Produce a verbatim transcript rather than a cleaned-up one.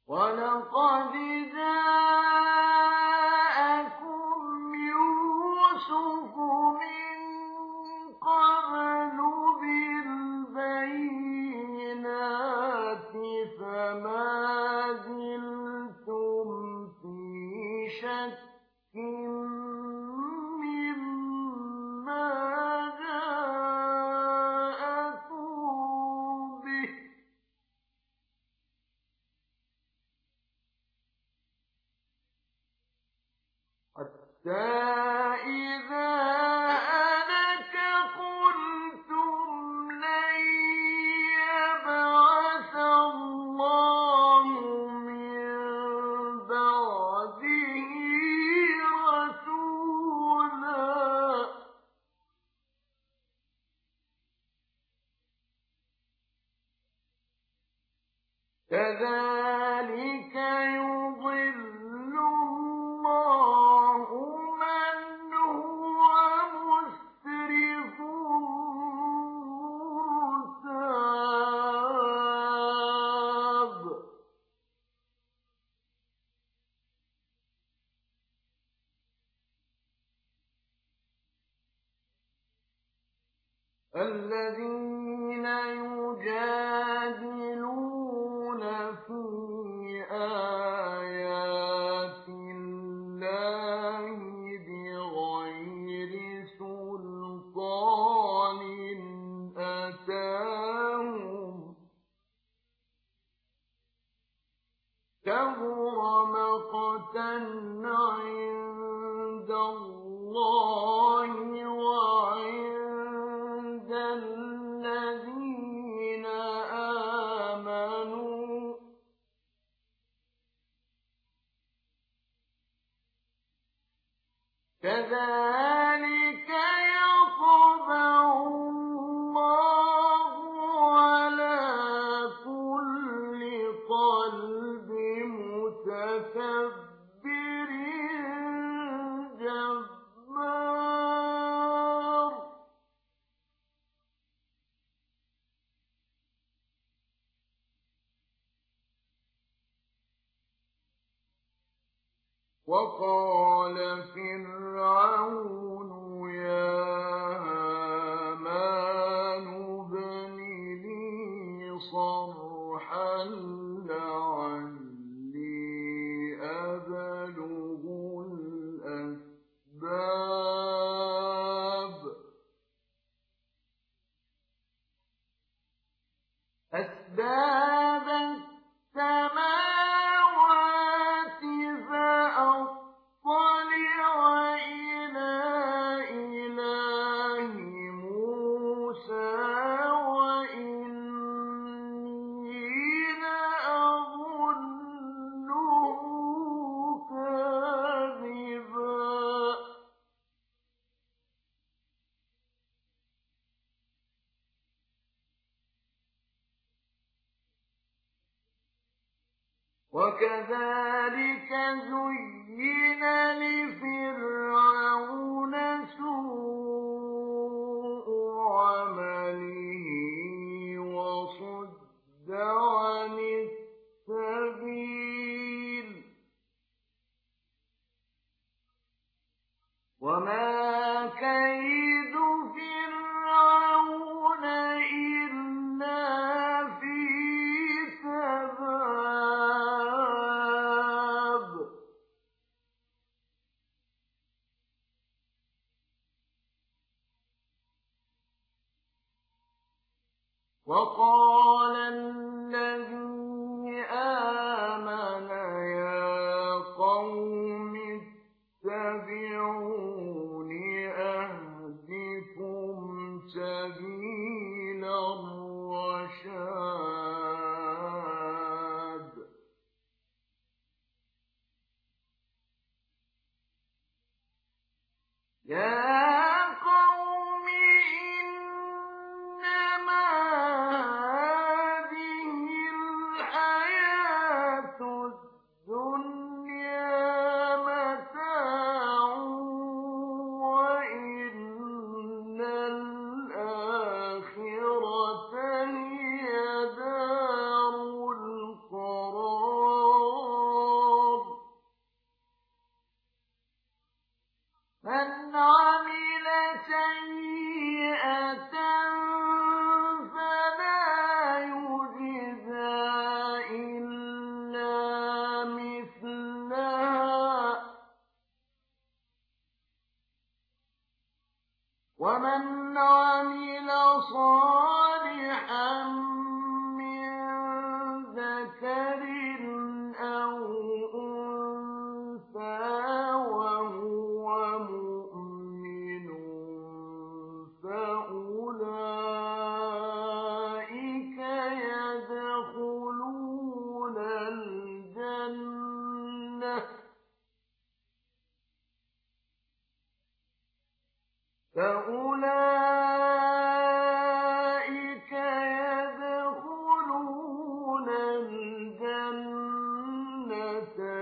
وَلَقَدْ جَاءَكُمْ يُوسُفُ مِن قَبْلُ بِالْبَيِّنَاتِ فَمَا زِلْتُمْ فِي شَكٍّ مِّمَّا جَاءَكُم بِهِ حَتَّىٰ إِذَا هَلَكَ قُلْتُمْ لَن يَبْعَثَ اللَّهُ مِن بَعْدِهِ رَسُولًا ۚ كَذَٰلِكَ يُضِلُّ اللَّهُ مَنْ هُوَ مُسْرِفٌ مُّرْتَابٌ الَّذِينَ يُجَادِلُونَ فِي آيَاتِ اللَّهِ بِغَيْرِ سُلْطَانٍ أَتَاهُمْ كَبُرَ مَقْتًا عِندَ اللَّهِ وَعِندَ الَّذِينَ آمَنُوا كَذَٰلِكَ يَطْبَعُ اللَّهُ عَلَىٰ كُلِّ قَلْبِ مُتَكَبِّرٍ جَبَّارٍ وَقَالَ فِرْعَوْنُ يَا هَامَانُ ابْنِ لِي صَرْحًا لَّعَلِّي أَبْلُغُ الْأَسْبَابَ أَسْبَابَ السَّمَاوَاتِ فَأَطَّلِعَ إِلَىٰ إِلَٰهِ مُوسَىٰ وَإِنِّي لَأَظُنُّهُ كَاذِبًا وَكَذَٰلِكَ زُيِّنَ لِفِرْعَوْنَ سُوءُ عَمَلِهِ وَصُدَّ عَنِ السَّبِيلِ ۚ وَمَا كَيْدُ فِرْعَوْنَ إِلَّا فِي تَبَابٍ وَقَالَ الَّذِي آمَنَ يَا قَوْمِ اتَّبِعُونِ أَهْدِكُمْ سَبِيلَ الرَّشَادِ يَا قَوْمِ إِنَّمَا هَٰذِهِ ومن عمل صالحا من ذكر أو أنثى وهو مؤمن فأولئك يدخلون الجنة فأولئك يدخلون الجنة